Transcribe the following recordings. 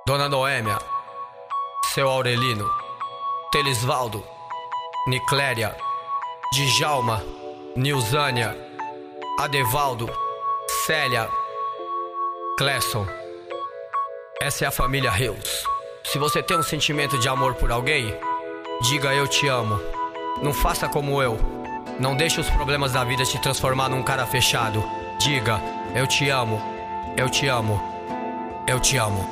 Dona Noêmia, Seu Aurelino, Telisvaldo, Nicléria, Djalma, Nilzânia, Adevaldo, Célia, Clesson. Essa é a família Rios. Se você tem um sentimento de amor por alguém, diga eu te amo. Não faça como eu. Não deixe os problemas da vida te transformar num cara fechado. Diga eu te amo, eu te amo, eu te amo.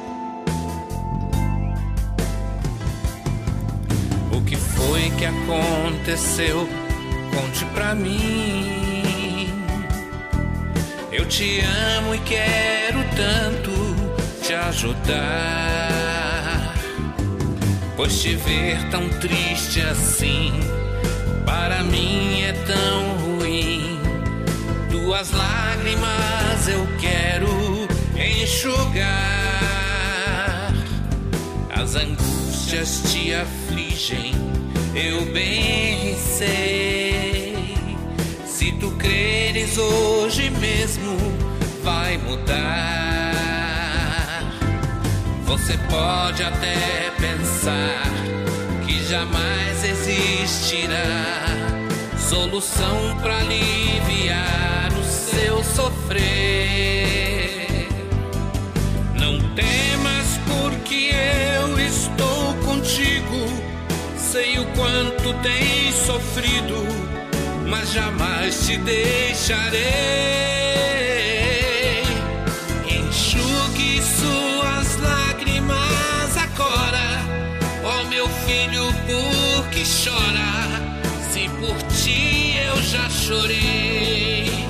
O que foi que aconteceu? Conte pra mim. Eu te amo e quero tanto te ajudar, pois te ver tão triste assim para mim é tão ruim. Tuas lágrimas eu quero enxugar. As angústias te afligem, eu bem sei. Se tu creres hoje mesmo vai mudar. Você pode até pensar que jamais existirá solução pra aliviar o seu sofrer. Não temas porque eu estou contigo. Sei o quanto tens sofrido, mas jamais te deixarei. Enxugue suas lágrimas agora, ó meu filho, por que chora? Se por ti eu já chorei.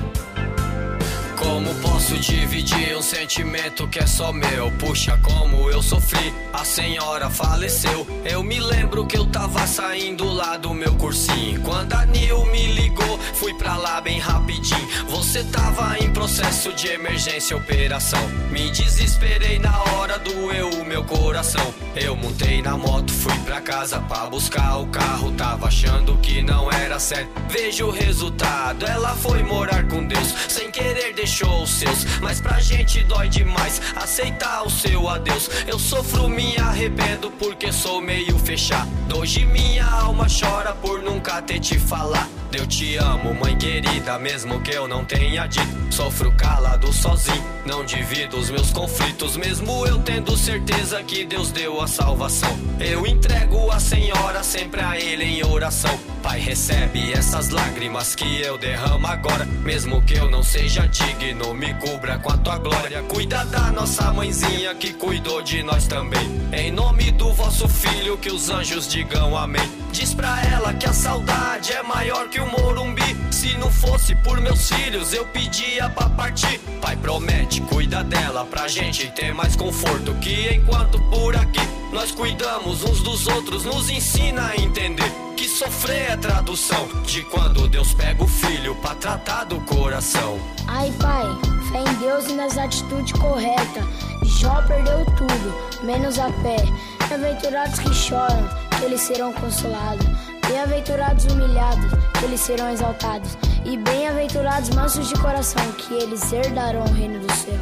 Como posso dividir um sentimento que é só meu? Puxa, como eu sofri, a senhora faleceu. Eu me lembro que eu tava saindo lá do meu cursinho, quando a Nil me ligou, fui pra lá bem rapidinho. Você tava em processo de emergência, operação. Me desesperei na hora, doeu o meu coração. Eu montei na moto, fui pra casa pra buscar o carro. Tava achando que não era certo, vejo o resultado. Ela foi morar com Deus, sem querer deixou os seus. Mas pra gente dói demais aceitar o seu adeus. Eu sofro, me arrependo porque sou meio fechado. Hoje minha alma chora por nunca ter te falar. Eu te amo, mãe querida, mesmo que eu não tenha dito. Sofro calado sozinho, não divido os meus conflitos, mesmo eu tendo certeza que Deus deu a salvação. Eu entrego a senhora sempre a Ele em oração. Pai, recebe essas lágrimas que eu derramo agora, mesmo que eu não seja digno, me cubra com a tua glória. Cuida da nossa mãezinha que cuidou de nós também. Em nome do vosso filho, que os anjos digam amém. Diz pra ela que a saudade é maior que o Morumbi. Se não fosse por meus filhos, eu pedia pra partir. Pai, promete, cuida dela pra gente ter mais conforto, que enquanto por aqui nós cuidamos uns dos outros, nos ensina a entender que sofrer é tradução de quando Deus pega o filho pra tratar do coração. Ai, pai, fé em Deus e nas atitudes corretas. Jó perdeu tudo, menos a pé. Bem-aventurados que choram, que eles serão consolados. Bem-aventurados humilhados, que eles serão exaltados. E bem-aventurados mansos de coração, que eles herdarão o reino do céu.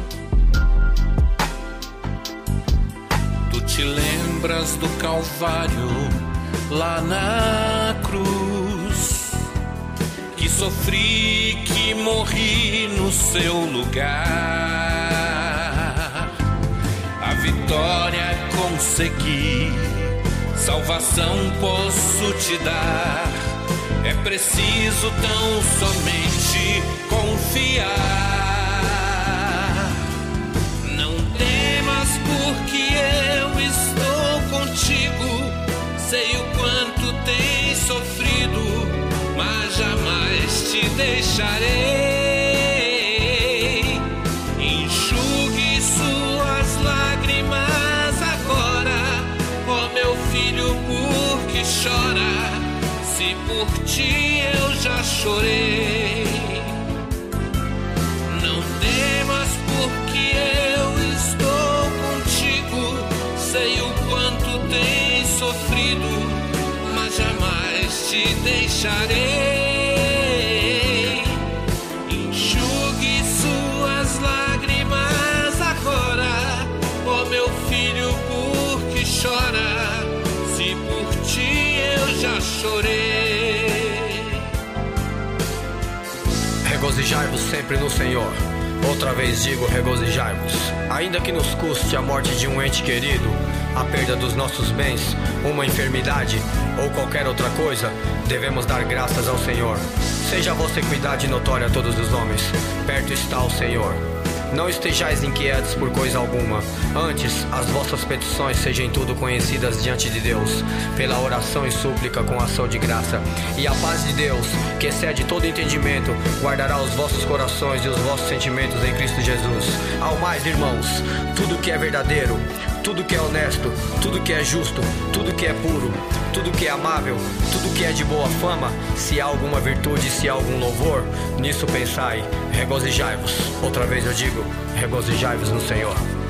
Tu te lembras do Calvário, lá na cruz, que sofri, que morri no seu lugar. A vitória consegui, salvação posso te dar. É preciso tão somente confiar. Não temas porque eu estou contigo. Sei o quanto tens sofrido, mas jamais te deixarei. Enxugue suas lágrimas agora, ó meu filho, por que chora? Se por ti eu já chorei. Não temas porque eu estou contigo. Sei o quanto tens sofrido, mas jamais te deixarei. Enxugue suas lágrimas agora, ó meu filho, Regozijai-vos sempre no Senhor. Outra vez digo, regozijai-vos. Ainda que nos custe a morte de um ente querido, a perda dos nossos bens, uma enfermidade ou qualquer outra coisa, devemos dar graças ao Senhor. Seja a vossa equidade notória a todos os homens. Perto está o Senhor. Não estejais inquietos por coisa alguma. Antes, as vossas petições sejam tudo conhecidas diante de Deus, pela oração e súplica com ação de graça. E a paz de Deus, que excede todo entendimento, guardará os vossos corações e os vossos sentimentos em Cristo Jesus. Ao mais, irmãos, tudo que é verdadeiro, tudo que é honesto, tudo que é justo, tudo que é puro, tudo que é amável, tudo que é de boa fama, se há alguma virtude, se há algum louvor, nisso pensai, regozijai-vos. Outra vez eu digo, regozijai-vos no Senhor.